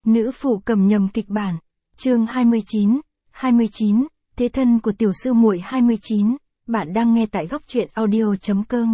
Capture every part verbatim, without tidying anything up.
Nữ phụ cầm nhầm kịch bản. Chương hai mươi chín, hai mươi chín, thế thân của tiểu sư muội hai mươi chín, bạn đang nghe tại góc truyện audio chấm com.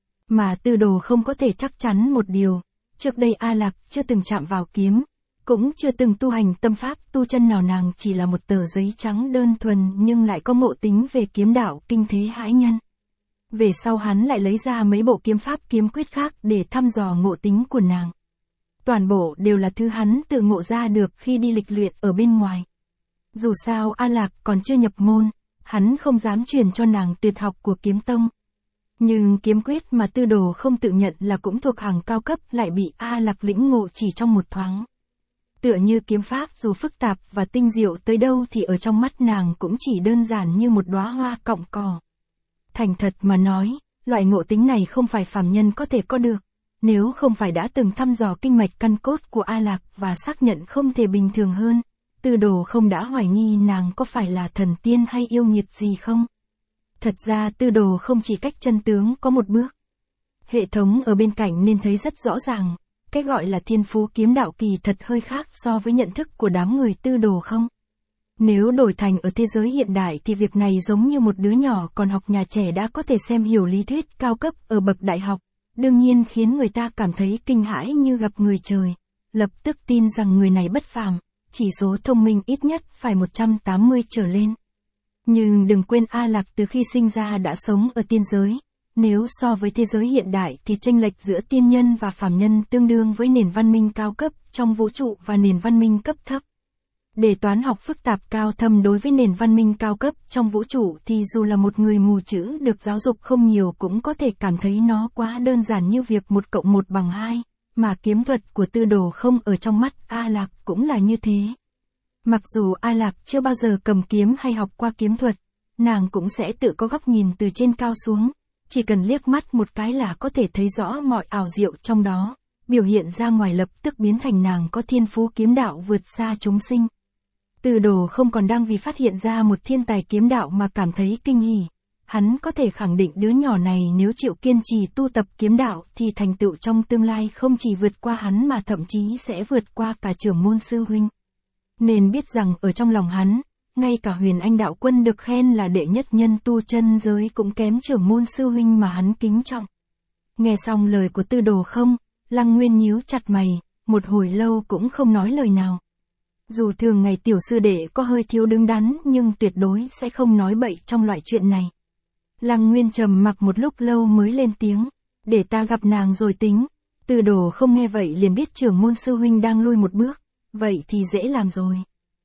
Mà Tư Đồ không có thể chắc chắn một điều, trước đây A Lạc chưa từng chạm vào kiếm, cũng chưa từng tu hành tâm pháp tu chân nào, nàng chỉ là một tờ giấy trắng đơn thuần nhưng lại có ngộ tính về kiếm đạo kinh thế hãi nhân. Về sau hắn lại lấy ra mấy bộ kiếm pháp kiếm quyết khác để thăm dò ngộ tính của nàng. Toàn bộ đều là thứ hắn tự ngộ ra được khi đi lịch luyện ở bên ngoài. Dù sao A Lạc còn chưa nhập môn, hắn không dám truyền cho nàng tuyệt học của kiếm tông. Nhưng kiếm quyết mà Tư Đồ không tự nhận là cũng thuộc hàng cao cấp lại bị A Lạc lĩnh ngộ chỉ trong một thoáng. Tựa như kiếm pháp dù phức tạp và tinh diệu tới đâu thì ở trong mắt nàng cũng chỉ đơn giản như một đóa hoa cọng cỏ. Thành thật mà nói, loại ngộ tính này không phải phàm nhân có thể có được. Nếu không phải đã từng thăm dò kinh mạch căn cốt của A Lạc và xác nhận không thể bình thường hơn, Tư Đồ không đã hoài nghi nàng có phải là thần tiên hay yêu nghiệt gì không. Thật ra Tư Đồ không chỉ cách chân tướng có một bước. Hệ thống ở bên cạnh nên thấy rất rõ ràng, cái gọi là thiên phú kiếm đạo kỳ thật hơi khác so với nhận thức của đám người Tư Đồ không. Nếu đổi thành ở thế giới hiện đại thì việc này giống như một đứa nhỏ còn học nhà trẻ đã có thể xem hiểu lý thuyết cao cấp ở bậc đại học. Đương nhiên khiến người ta cảm thấy kinh hãi như gặp người trời, lập tức tin rằng người này bất phàm, chỉ số thông minh ít nhất phải một trăm tám mươi trở lên. Nhưng đừng quên A Lạc từ khi sinh ra đã sống ở tiên giới, nếu so với thế giới hiện đại thì chênh lệch giữa tiên nhân và phàm nhân tương đương với nền văn minh cao cấp trong vũ trụ và nền văn minh cấp thấp. Để toán học phức tạp cao thâm đối với nền văn minh cao cấp trong vũ trụ thì dù là một người mù chữ được giáo dục không nhiều cũng có thể cảm thấy nó quá đơn giản như việc một cộng một bằng hai, mà kiếm thuật của Tư Đồ không ở trong mắt A Lạc cũng là như thế. Mặc dù A Lạc chưa bao giờ cầm kiếm hay học qua kiếm thuật, nàng cũng sẽ tự có góc nhìn từ trên cao xuống, chỉ cần liếc mắt một cái là có thể thấy rõ mọi ảo diệu trong đó, biểu hiện ra ngoài lập tức biến thành nàng có thiên phú kiếm đạo vượt xa chúng sinh. Tư Đồ không còn đang vì phát hiện ra một thiên tài kiếm đạo mà cảm thấy kinh hỉ. Hắn có thể khẳng định đứa nhỏ này nếu chịu kiên trì tu tập kiếm đạo thì thành tựu trong tương lai không chỉ vượt qua hắn mà thậm chí sẽ vượt qua cả trưởng môn sư huynh. Nên biết rằng ở trong lòng hắn, ngay cả Huyền Anh đạo quân được khen là đệ nhất nhân tu chân giới cũng kém trưởng môn sư huynh mà hắn kính trọng. Nghe xong lời của Tư Đồ không, Lăng Nguyên nhíu chặt mày, một hồi lâu cũng không nói lời nào. Dù thường ngày tiểu sư đệ có hơi thiếu đứng đắn nhưng tuyệt đối sẽ không nói bậy trong loại chuyện này. Lăng Nguyên trầm mặc một lúc lâu mới lên tiếng, để ta gặp nàng rồi tính. Tư Đồ không nghe vậy liền biết trưởng môn sư huynh đang lui một bước, vậy thì dễ làm rồi.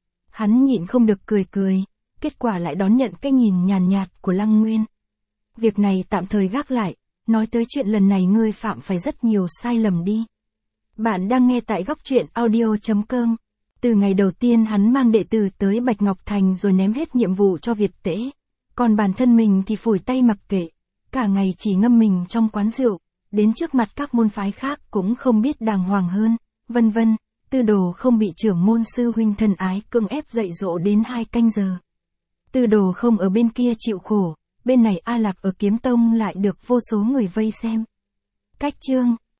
Hắn nhịn không được cười cười, kết quả lại đón nhận cái nhìn nhàn nhạt của Lăng Nguyên. Việc này tạm thời gác lại, nói tới chuyện lần này ngươi phạm phải rất nhiều sai lầm đi. Bạn đang nghe tại góc truyện audio chấm com. Từ ngày đầu tiên hắn mang đệ tử tới Bạch Ngọc Thành rồi ném hết nhiệm vụ cho Việt Tễ. Còn bản thân mình thì phủi tay mặc kệ, cả ngày chỉ ngâm mình trong quán rượu, đến trước mặt các môn phái khác cũng không biết đàng hoàng hơn, vân vân. Tư Đồ không bị trưởng môn sư huynh thân ái cưỡng ép dạy dỗ đến hai canh giờ. Tư Đồ không ở bên kia chịu khổ, bên này A Lạc ở Kiếm Tông lại được vô số người vây xem. Cách chương